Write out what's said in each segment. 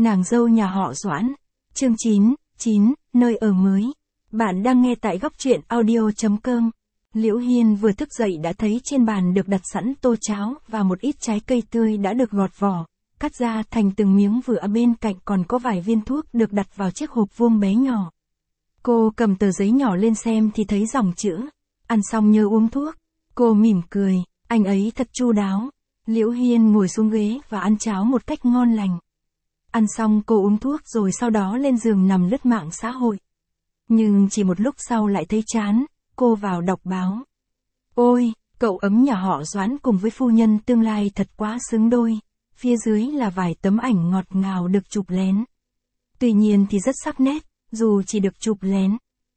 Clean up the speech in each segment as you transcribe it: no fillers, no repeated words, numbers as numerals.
Nàng dâu nhà họ Doãn. Chương 9, nơi ở mới. Bạn đang nghe tại góc truyện audio.com. Liễu Hiên vừa thức dậy đã thấy trên bàn được đặt sẵn tô cháo và một ít trái cây tươi đã được gọt vỏ, cắt ra thành từng miếng, vừa ở bên cạnh còn có vài viên thuốc được đặt vào chiếc hộp vuông bé nhỏ. Cô cầm tờ giấy nhỏ lên xem thì thấy dòng chữ, ăn xong nhớ uống thuốc. Cô mỉm cười, anh ấy thật chu đáo. Liễu Hiên ngồi xuống ghế và ăn cháo một cách ngon lành. Ăn xong cô uống thuốc rồi sau đó lên giường nằm lướt mạng xã hội. Nhưng chỉ một lúc sau lại thấy chán, cô vào đọc báo. Ôi, cậu ấm nhà họ Doãn cùng với phu nhân tương lai thật quá xứng đôi. Phía dưới là vài tấm ảnh ngọt ngào được chụp lén. Tuy nhiên thì rất sắc nét, dù chỉ được chụp lén.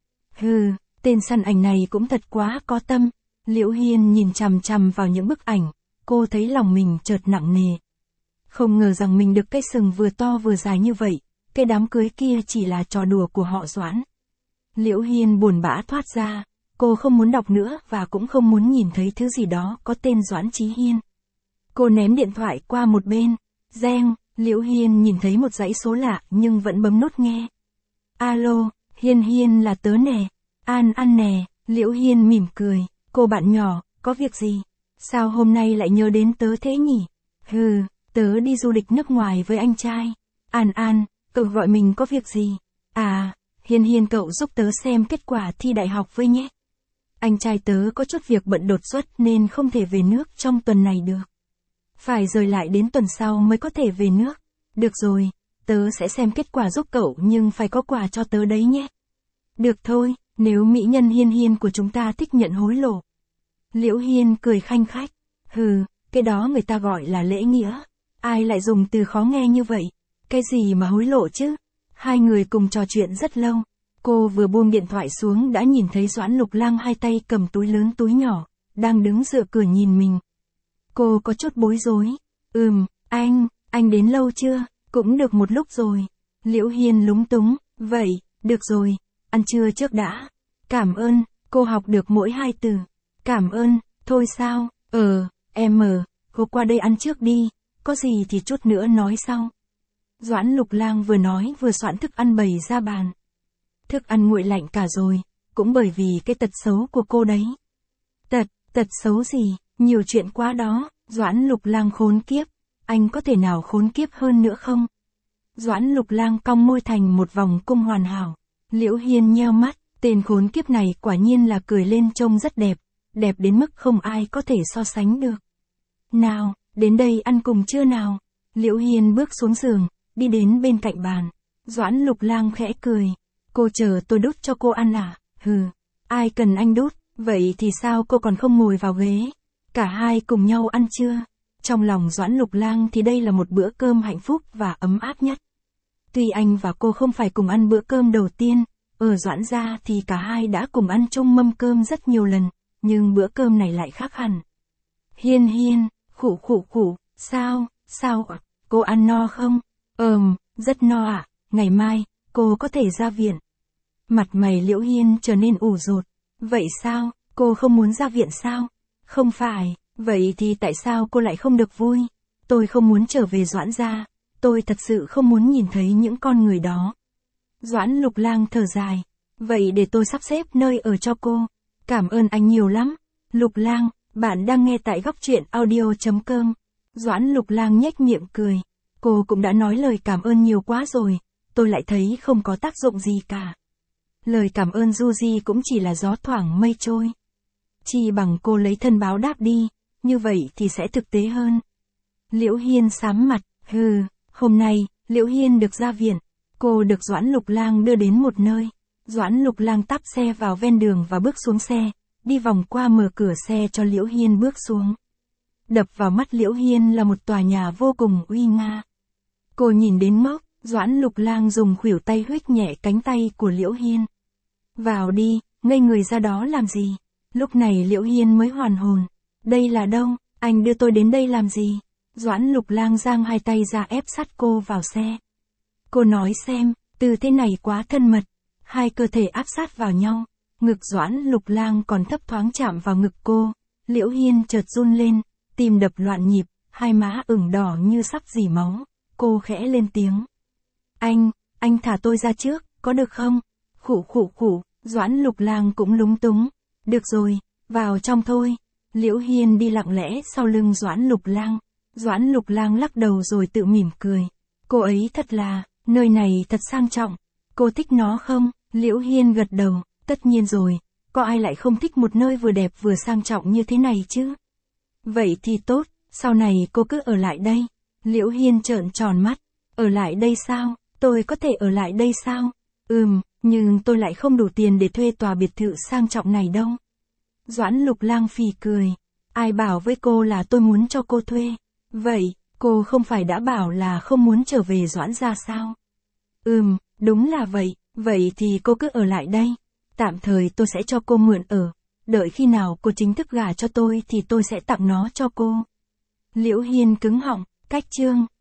Tên săn ảnh này cũng thật quá có tâm. Liễu Hiên nhìn chằm chằm vào những bức ảnh, cô thấy lòng mình chợt nặng nề. Không ngờ rằng mình được cái sừng vừa to vừa dài như vậy, cái đám cưới kia chỉ là trò đùa của họ Doãn. Liễu Hiên buồn bã thoát ra, cô không muốn đọc nữa và cũng không muốn nhìn thấy thứ gì đó có tên Doãn Chí Hiên. Cô ném điện thoại qua một bên, reng, Liễu Hiên nhìn thấy một dãy số lạ nhưng vẫn bấm nút nghe. Alo, Hiên là tớ nè, An nè, Liễu Hiên mỉm cười, cô bạn nhỏ, có việc gì? Sao hôm nay lại nhớ đến tớ thế nhỉ? Tớ đi du lịch nước ngoài với anh trai. An, cậu gọi mình có việc gì? À, Hiên cậu giúp tớ xem kết quả thi đại học với nhé. Anh trai tớ có chút việc bận đột xuất nên không thể về nước trong tuần này được. Phải rời lại đến tuần sau mới có thể về nước. Được rồi, tớ sẽ xem kết quả giúp cậu nhưng phải có quà cho tớ đấy nhé. Được thôi, nếu mỹ nhân Hiên của chúng ta thích nhận hối lộ. Liễu Hiên cười khanh khách. Cái đó người ta gọi là lễ nghĩa. Ai lại dùng từ khó nghe như vậy? Cái gì mà hối lộ chứ? Hai người cùng trò chuyện rất lâu. Cô vừa buông điện thoại xuống đã nhìn thấy Doãn Lục Lang hai tay cầm túi lớn túi nhỏ, đang đứng dựa cửa nhìn mình. Cô có chút bối rối. Anh đến lâu chưa? Cũng được một lúc rồi. Liễu Hiên lúng túng. Vậy, được rồi, ăn trưa trước đã. Cảm ơn, cô học được mỗi 2 từ. Cảm ơn, thôi sao? Cô qua đây ăn trước đi, có gì thì chút nữa nói sau. Doãn Lục Lang vừa nói vừa soạn thức ăn bày ra bàn. Thức ăn nguội lạnh cả rồi, cũng bởi vì cái tật xấu của cô đấy. Tật xấu gì, nhiều chuyện quá đó. Doãn Lục Lang khốn kiếp, anh có thể nào khốn kiếp hơn nữa không? Doãn Lục Lang cong môi thành một vòng cung hoàn hảo. Liễu Hiên nheo mắt, tên khốn kiếp này quả nhiên là cười lên trông rất đẹp, đẹp đến mức không ai có thể so sánh được. Nào, đến đây ăn cùng chưa nào? Liễu Hiên bước xuống giường, đi đến bên cạnh bàn. Doãn Lục Lang khẽ cười. Cô chờ tôi đút cho cô ăn à? Ai cần anh đút, vậy thì sao cô còn không ngồi vào ghế? Cả hai cùng nhau ăn trưa. Trong lòng Doãn Lục Lang thì đây là một bữa cơm hạnh phúc và ấm áp nhất. Tuy anh và cô không phải cùng ăn bữa cơm đầu tiên, ở Doãn gia thì cả hai đã cùng ăn chung mâm cơm rất nhiều lần, nhưng bữa cơm này lại khác hẳn. Hiên, khụ, sao, cô ăn no không? Rất no ạ, ngày mai, cô có thể ra viện. Mặt mày Liễu Hiên trở nên ủ rột. Vậy sao, cô không muốn ra viện sao? Không phải, vậy thì tại sao cô lại không được vui? Tôi không muốn trở về Doãn gia, tôi thật sự không muốn nhìn thấy những con người đó. Doãn Lục Lang thở dài. Vậy để tôi sắp xếp nơi ở cho cô. Cảm ơn anh nhiều lắm. Lục Lang, bạn đang nghe tại góc truyện audio.com. Doãn Lục Lang nhếch miệng cười. Cô cũng đã nói lời cảm ơn nhiều quá rồi, tôi lại thấy không có tác dụng gì cả. Lời cảm ơn du di cũng chỉ là gió thoảng mây trôi. Chi bằng cô lấy thân báo đáp đi, như vậy thì sẽ thực tế hơn. Liễu Hiên sám mặt. Hôm nay, Liễu Hiên được ra viện. Cô được Doãn Lục Lang đưa đến một nơi. Doãn Lục Lang tắp xe vào ven đường và bước xuống xe, đi vòng qua mở cửa xe cho Liễu Hiên bước xuống. Đập vào mắt Liễu Hiên là một tòa nhà vô cùng uy nga. Cô nhìn đến ngốc, Doãn Lục Lang dùng khuỷu tay huých nhẹ cánh tay của Liễu Hiên. Vào đi, ngây người ra đó làm gì? Lúc này Liễu Hiên mới hoàn hồn. Đây là đâu? Anh đưa tôi đến đây làm gì? Doãn Lục Lang giang hai tay ra ép sát cô vào xe. Cô nói xem, từ thế này quá thân mật. Hai cơ thể áp sát vào nhau. Ngực Doãn Lục Lang còn thấp thoáng chạm vào ngực cô. Liễu Hiên chợt run lên, tim đập loạn nhịp, hai má ửng đỏ như sắp rỉ máu. Cô khẽ lên tiếng. Anh thả tôi ra trước, có được không? Khụ, Doãn Lục Lang cũng lúng túng. Được rồi, vào trong thôi. Liễu Hiên đi lặng lẽ sau lưng Doãn Lục Lang. Doãn Lục Lang lắc đầu rồi tự mỉm cười. Cô ấy thật là, nơi này thật sang trọng. Cô thích nó không? Liễu Hiên gật đầu, tất nhiên rồi. Có ai lại không thích một nơi vừa đẹp vừa sang trọng như thế này chứ? Vậy thì tốt, sau này cô cứ ở lại đây. Liễu Hiên trợn tròn mắt. Ở lại đây sao? Tôi có thể ở lại đây sao? Nhưng tôi lại không đủ tiền để thuê tòa biệt thự sang trọng này đâu. Doãn Lục Lang phì cười. Ai bảo với cô là tôi muốn cho cô thuê? Vậy, cô không phải đã bảo là không muốn trở về Doãn gia sao? Đúng là vậy, vậy thì cô cứ ở lại đây. Tạm thời tôi sẽ cho cô mượn ở. Đợi khi nào cô chính thức gả cho tôi thì tôi sẽ tặng nó cho cô. Liễu Hiên cứng họng, cách chương.